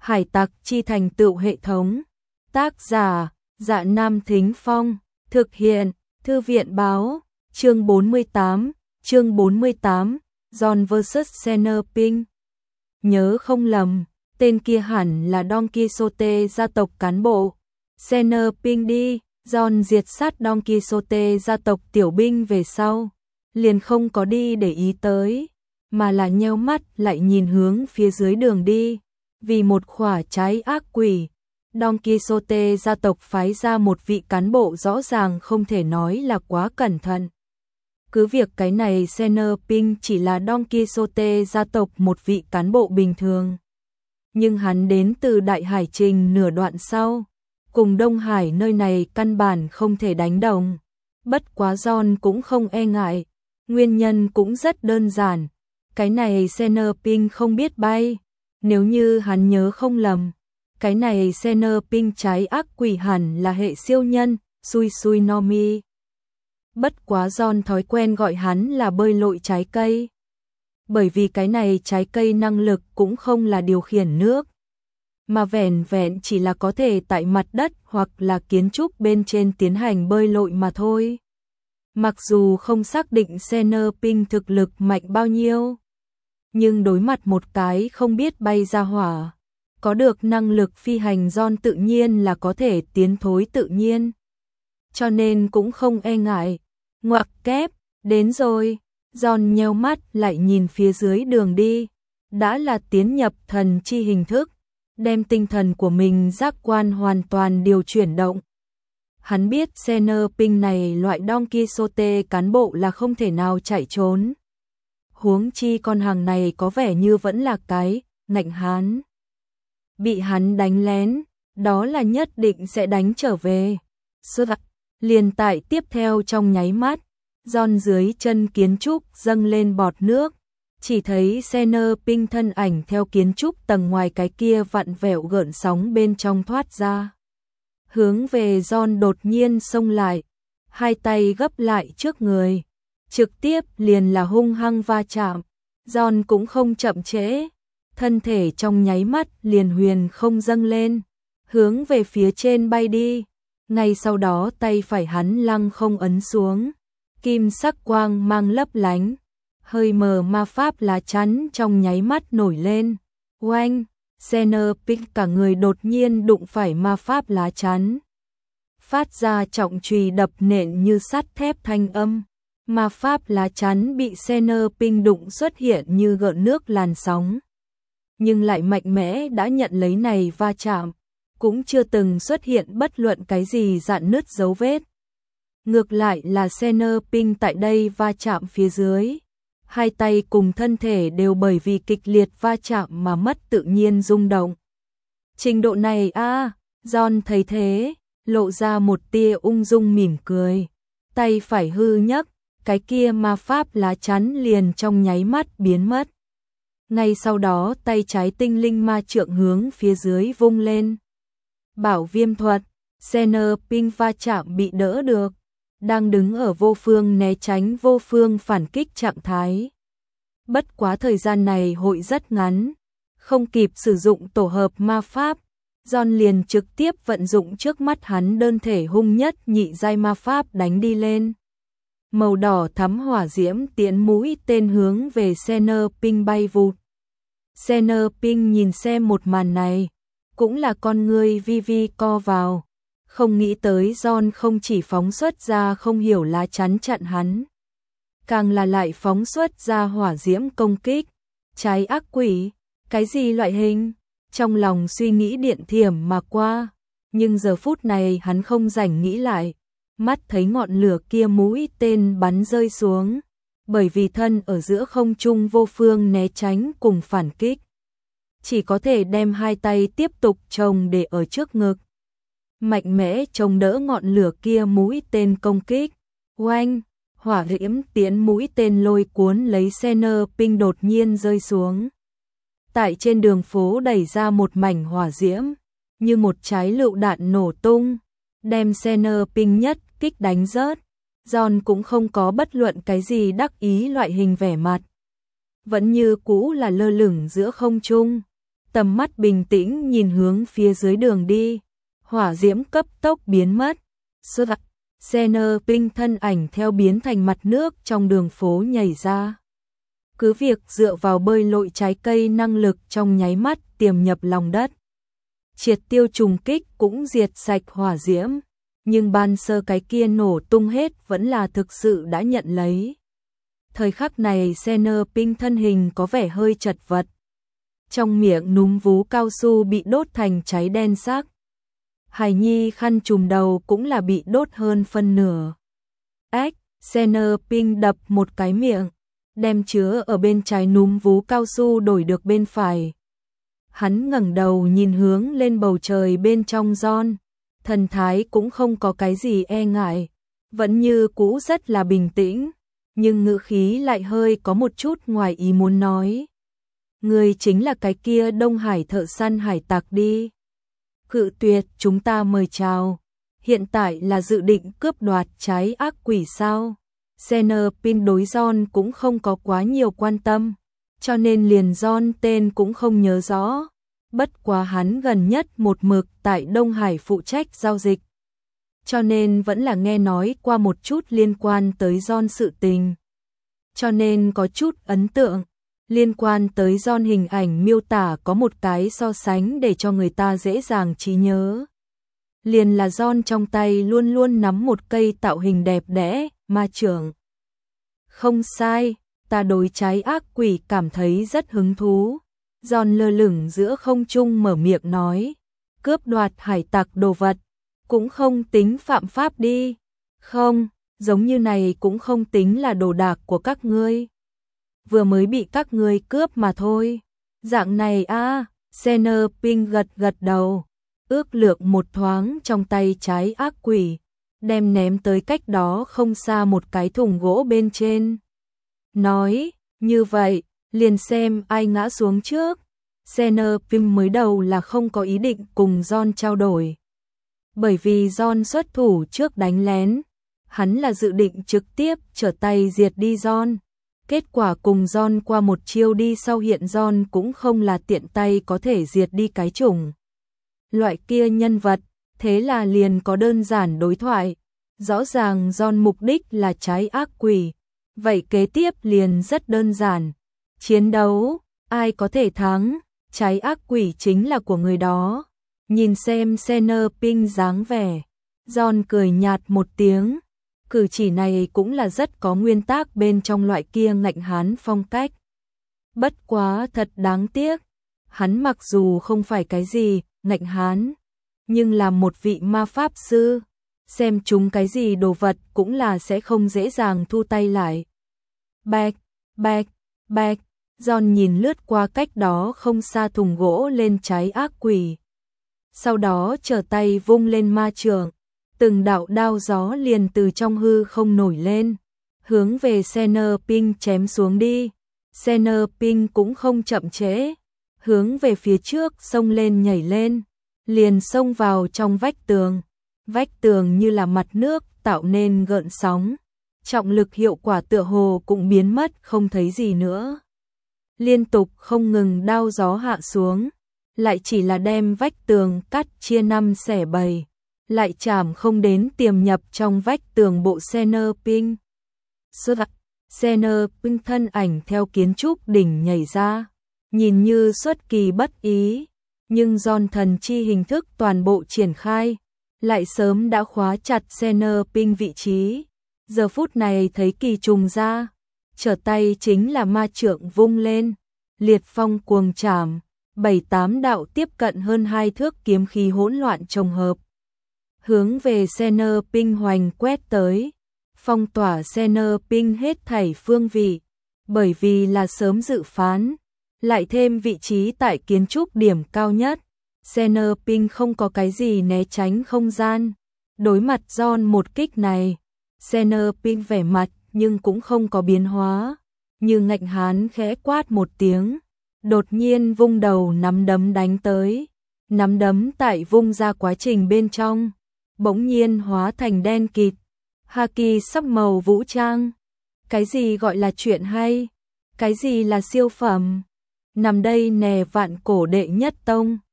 Hải tặc chi thành tựu hệ thống. Tác giả, Dạ Nam Thính Phong. Thực hiện, Thư viện Báo. Chương 48, John vs Senner Ping. Nhớ không lầm, tên kia hẳn là Don Quixote gia tộc cán bộ. Senner Ping đi, John diệt sát Don Quixote gia tộc tiểu binh về sau, liền không có đi để ý tới, mà là nheo mắt lại nhìn hướng phía dưới đường đi. Vì một khỏa trái ác quỷ, Don Quixote gia tộc phái ra một vị cán bộ rõ ràng không thể nói là quá cẩn thận. Cứ việc cái này Senner Ping chỉ là Don Quixote gia tộc một vị cán bộ bình thường, nhưng hắn đến từ Đại Hải Trình nửa đoạn sau, cùng Đông Hải nơi này căn bản không thể đánh đồng. Bất quá John cũng không e ngại, nguyên nhân cũng rất đơn giản, cái này Senner Ping không biết bay. Nếu như hắn nhớ không lầm, cái này Senner Ping trái ác quỷ hẳn là hệ siêu nhân, Sui Sui no Mi. Bất quá John thói quen gọi hắn là bơi lội trái cây. Bởi vì cái này trái cây năng lực cũng không là điều khiển nước, mà vẻn vẹn chỉ là có thể tại mặt đất hoặc là kiến trúc bên trên tiến hành bơi lội mà thôi. Mặc dù không xác định Senner Ping thực lực mạnh bao nhiêu, nhưng đối mặt một cái không biết bay ra hỏa, có được năng lực phi hành John tự nhiên là có thể tiến thối tự nhiên. Cho nên cũng không e ngại. Ngoặc kép, đến rồi. John nheo mắt lại nhìn phía dưới đường đi. Đã là tiến nhập thần chi hình thức, đem tinh thần của mình giác quan hoàn toàn điều chuyển động. Hắn biết Senner Ping này loại Don Quixote cán bộ là không thể nào chạy trốn. Huống chi con hàng này có vẻ như vẫn là cái ngạnh hán. Bị hắn đánh lén, đó là nhất định sẽ đánh trở về. Liền tại tiếp theo trong nháy mắt, John dưới chân kiến trúc dâng lên bọt nước, chỉ thấy Senner Ping thân ảnh theo kiến trúc tầng ngoài cái kia vặn vẹo gợn sóng bên trong thoát ra. Hướng về John đột nhiên xông lại, hai tay gấp lại trước người, trực tiếp liền là hung hăng va chạm. John cũng không chậm trễ, thân thể trong nháy mắt liền huyền không dâng lên, hướng về phía trên bay đi. Ngay sau đó tay phải hắn lăng không ấn xuống, kim sắc quang mang lấp lánh, hơi mờ ma pháp lá chắn trong nháy mắt nổi lên. Oanh, Senner Ping cả người đột nhiên đụng phải ma pháp lá chắn, phát ra trọng chùy đập nện như sắt thép thanh âm. Ma pháp lá chắn bị Senner Ping đụng xuất hiện như gợn nước làn sóng, nhưng lại mạnh mẽ đã nhận lấy này va chạm, cũng chưa từng xuất hiện bất luận cái gì rạn nứt dấu vết. Ngược lại là Senner Ping tại đây va chạm phía dưới, hai tay cùng thân thể đều bởi vì kịch liệt va chạm mà mất tự nhiên rung động. Trình độ này John thấy thế, lộ ra một tia ung dung mỉm cười, tay phải hư nhấc, cái kia ma pháp lá chắn liền trong nháy mắt biến mất. Ngay sau đó tay trái tinh linh ma trượng hướng phía dưới vung lên. Bảo viêm thuật, Senner Ping va chạm bị đỡ được, đang đứng ở vô phương né tránh vô phương phản kích trạng thái. Bất quá thời gian này hội rất ngắn, không kịp sử dụng tổ hợp ma pháp, John liền trực tiếp vận dụng trước mắt hắn đơn thể hung nhất nhị giai ma pháp đánh đi lên. Màu đỏ thắm hỏa diễm tiến mũi tên hướng về Senner Ping bay vụt. Senner Ping nhìn xem một màn này, cũng là con ngươi vi vi co vào, không nghĩ tới John không chỉ phóng xuất ra không hiểu lá chắn chặn hắn, càng là lại phóng xuất ra hỏa diễm công kích. Trái ác quỷ, cái gì loại hình? Trong lòng suy nghĩ điện thiểm mà qua, nhưng giờ phút này hắn không rảnh nghĩ lại, mắt thấy ngọn lửa kia mũi tên bắn rơi xuống, bởi vì thân ở giữa không trung vô phương né tránh cùng phản kích, chỉ có thể đem hai tay tiếp tục chồng để ở trước ngực, mạnh mẽ chống đỡ ngọn lửa kia mũi tên công kích. Oanh, hỏa diễm tiến mũi tên lôi cuốn lấy Senner Ping đột nhiên rơi xuống. Tại trên đường phố đẩy ra một mảnh hỏa diễm, như một trái lựu đạn nổ tung, đem Senner Ping nhất kích đánh rớt. John cũng không có bất luận cái gì đắc ý loại hình vẻ mặt, vẫn như cũ là lơ lửng giữa không trung, tầm mắt bình tĩnh nhìn hướng phía dưới đường đi, hỏa diễm cấp tốc biến mất. Xenoping thân ảnh theo biến thành mặt nước trong đường phố nhảy ra. Cứ việc dựa vào bơi lội trái cây năng lực trong nháy mắt tiềm nhập lòng đất, triệt tiêu trùng kích cũng diệt sạch hỏa diễm, nhưng ban sơ cái kia nổ tung hết vẫn là thực sự đã nhận lấy. Thời khắc này Xenoping thân hình có vẻ hơi chật vật. Trong miệng núm vú cao su bị đốt thành cháy đen xác. Hài Nhi khăn trùm đầu cũng là bị đốt hơn phân nửa. Xenoping đập một cái miệng, đem chứa ở bên trái núm vú cao su đổi được bên phải. Hắn ngẩng đầu nhìn hướng lên bầu trời bên trong John, thần thái cũng không có cái gì e ngại, vẫn như cũ rất là bình tĩnh, nhưng ngữ khí lại hơi có một chút ngoài ý muốn nói. Người chính là cái kia Đông Hải thợ săn hải tặc đi. Cự tuyệt chúng ta mời chào. Hiện tại là dự định cướp đoạt trái ác quỷ sao? Xenoping đối John cũng không có quá nhiều quan tâm, cho nên liền John tên cũng không nhớ rõ. Bất quá hắn gần nhất một mực tại Đông Hải phụ trách giao dịch, cho nên vẫn là nghe nói qua một chút liên quan tới John sự tình. Cho nên có chút ấn tượng. Liên quan tới John hình ảnh miêu tả có một cái so sánh để cho người ta dễ dàng trí nhớ. Liền là John trong tay luôn luôn nắm một cây tạo hình đẹp đẽ, ma chưởng. Không sai, ta đối trái ác quỷ cảm thấy rất hứng thú. John lơ lửng giữa không trung mở miệng nói, cướp đoạt hải tặc đồ vật, cũng không tính phạm pháp đi. Không, giống như này cũng không tính là đồ đạc của các ngươi. Vừa mới bị các ngươi cướp mà thôi. Dạng này a, Xenoping gật gật đầu, ước lượng một thoáng trong tay trái ác quỷ, đem ném tới cách đó không xa một cái thùng gỗ bên trên. Nói, như vậy, liền xem ai ngã xuống trước. Xenoping mới đầu là không có ý định cùng John trao đổi, bởi vì John xuất thủ trước đánh lén, hắn là dự định trực tiếp trở tay diệt đi John. Kết quả cùng John qua một chiêu đi sau hiện John cũng không là tiện tay có thể diệt đi cái chủng loại kia nhân vật, thế là liền có đơn giản đối thoại. Rõ ràng John mục đích là trái ác quỷ, vậy kế tiếp liền rất đơn giản. Chiến đấu, ai có thể thắng, trái ác quỷ chính là của người đó. Nhìn xem Xenoping dáng vẻ, John cười nhạt một tiếng. Cử chỉ này cũng là rất có nguyên tắc bên trong loại kia ngạnh hán phong cách. Bất quá thật đáng tiếc, hắn mặc dù không phải cái gì ngạnh hán, nhưng là một vị ma pháp sư, xem chúng cái gì đồ vật cũng là sẽ không dễ dàng thu tay lại. Bạch, bạch, bạch, John nhìn lướt qua cách đó không xa thùng gỗ lên trái ác quỷ. Sau đó trở tay vung lên ma chưởng. Từng đạo đao gió liền từ trong hư không nổi lên, hướng về Xenoping chém xuống đi. Xenoping cũng không chậm trễ, hướng về phía trước xông lên nhảy lên, liền xông vào trong vách tường. Vách tường như là mặt nước tạo nên gợn sóng, trọng lực hiệu quả tựa hồ cũng biến mất không thấy gì nữa. Liên tục không ngừng đao gió hạ xuống, lại chỉ là đem vách tường cắt chia 5 xẻ 7. Lại chạm không đến tiềm nhập trong vách tường bộ Xenoping. Xenoping thân ảnh theo kiến trúc đỉnh nhảy ra, nhìn như xuất kỳ bất ý, nhưng John thần chi hình thức toàn bộ triển khai, lại sớm đã khóa chặt Xenoping vị trí. Giờ phút này thấy kỳ trùng ra, trở tay chính là ma trượng vung lên, liệt phong cuồng trảm, 7-8 đạo tiếp cận hơn 2 thước kiếm khí hỗn loạn chồng hợp. Hướng về Xenoping hoành quét tới, phong tỏa Xenoping hết thảy phương vị, bởi vì là sớm dự phán, lại thêm vị trí tại kiến trúc điểm cao nhất, Xenoping không có cái gì né tránh không gian. Đối mặt John một kích này, Xenoping vẻ mặt nhưng cũng không có biến hóa, như ngạnh hán khẽ quát một tiếng, đột nhiên vung đầu nắm đấm đánh tới, nắm đấm tại vung ra quá trình bên trong bỗng nhiên hóa thành đen kịt, haki sắc màu vũ trang. Cái gì gọi là chuyện hay? Cái gì là siêu phẩm? nằm đây nè vạn cổ đệ nhất tông.